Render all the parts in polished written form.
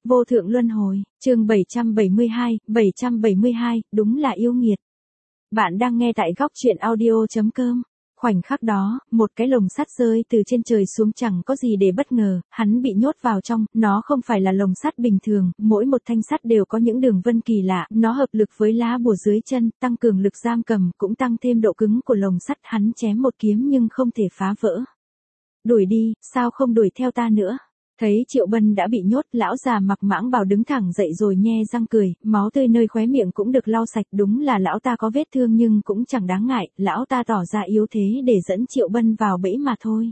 Vô thượng luân hồi, chương 772, đúng là yêu nghiệt. Bạn đang nghe tại góc truyện audio.com. Khoảnh khắc đó, một cái lồng sắt rơi từ trên trời xuống chẳng có gì để bất ngờ, hắn bị nhốt vào trong, nó không phải là lồng sắt bình thường, mỗi một thanh sắt đều có những đường vân kỳ lạ, nó hợp lực với lá bùa dưới chân, tăng cường lực giam cầm, cũng tăng thêm độ cứng của lồng sắt, hắn chém một kiếm nhưng không thể phá vỡ. Đuổi đi, sao không đuổi theo ta nữa? Thấy Triệu Bân đã bị nhốt, lão già mặc mãng bào đứng thẳng dậy rồi nhe răng cười, máu tươi nơi khóe miệng cũng được lau sạch, đúng là lão ta có vết thương nhưng cũng chẳng đáng ngại, lão ta tỏ ra yếu thế để dẫn Triệu Bân vào bẫy mà thôi.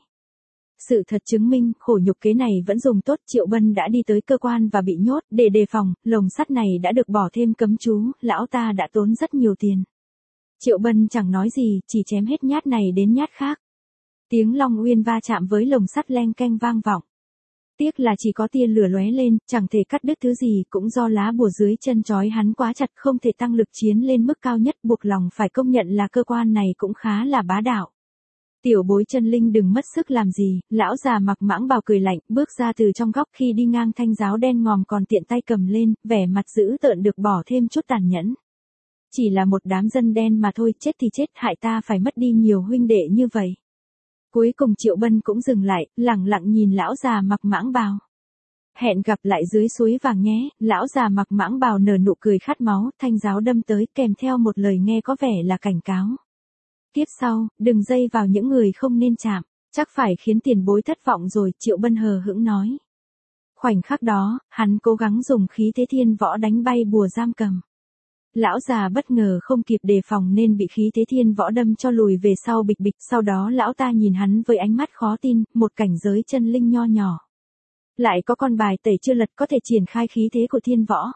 Sự thật chứng minh, khổ nhục kế này vẫn dùng tốt, Triệu Bân đã đi tới cơ quan và bị nhốt, để đề phòng, lồng sắt này đã được bỏ thêm cấm chú, lão ta đã tốn rất nhiều tiền. Triệu Bân chẳng nói gì, chỉ chém hết nhát này đến nhát khác. Tiếng long uyên va chạm với lồng sắt leng keng vang vọng. Tiếc là chỉ có tia lửa lóe lên, chẳng thể cắt đứt thứ gì, cũng do lá bùa dưới chân trói hắn quá chặt không thể tăng lực chiến lên mức cao nhất, buộc lòng phải công nhận là cơ quan này cũng khá là bá đạo. Tiểu bối chân linh đừng mất sức làm gì, lão già mặc mãng bào cười lạnh, bước ra từ trong góc khi đi ngang thanh giáo đen ngòm còn tiện tay cầm lên, vẻ mặt dữ tợn được bỏ thêm chút tàn nhẫn. Chỉ là một đám dân đen mà thôi, chết thì chết, hại ta phải mất đi nhiều huynh đệ như vậy. Cuối cùng Triệu Bân cũng dừng lại, lẳng lặng nhìn lão già mặc mãng bào. Hẹn gặp lại dưới suối vàng nhé, lão già mặc mãng bào nở nụ cười khát máu, thanh giáo đâm tới kèm theo một lời nghe có vẻ là cảnh cáo. Tiếp sau, đừng dây vào những người không nên chạm, chắc phải khiến tiền bối thất vọng rồi, Triệu Bân hờ hững nói. Khoảnh khắc đó, hắn cố gắng dùng khí thế thiên võ đánh bay bùa giam cầm. Lão già bất ngờ không kịp đề phòng nên bị khí thế thiên võ đâm cho lùi về sau bịch bịch, sau đó lão ta nhìn hắn với ánh mắt khó tin, một cảnh giới chân linh nho nhỏ. Lại có con bài tẩy chưa lật có thể triển khai khí thế của thiên võ.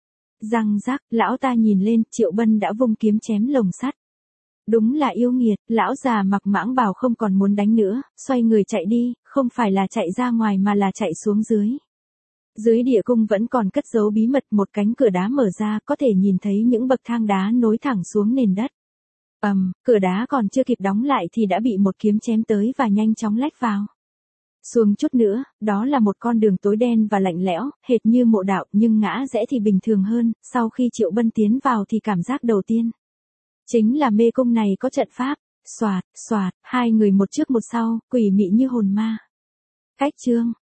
Răng rác, lão ta nhìn lên, Triệu Bân đã vung kiếm chém lồng sắt. Đúng là yêu nghiệt, lão già mặc mãng bào không còn muốn đánh nữa, xoay người chạy đi, không phải là chạy ra ngoài mà là chạy xuống dưới. Dưới địa cung vẫn còn cất giấu bí mật, một cánh cửa đá mở ra, có thể nhìn thấy những bậc thang đá nối thẳng xuống nền đất. Cửa đá còn chưa kịp đóng lại thì đã bị một kiếm chém tới và nhanh chóng lách vào. Xuống chút nữa, đó là một con đường tối đen và lạnh lẽo, hệt như mộ đạo, nhưng ngã rẽ thì bình thường hơn, sau khi Triệu Bân tiến vào thì cảm giác đầu tiên chính là mê cung này có trận pháp. Xoạt, xoạt, hai người một trước một sau, quỷ mị như hồn ma. Cách chương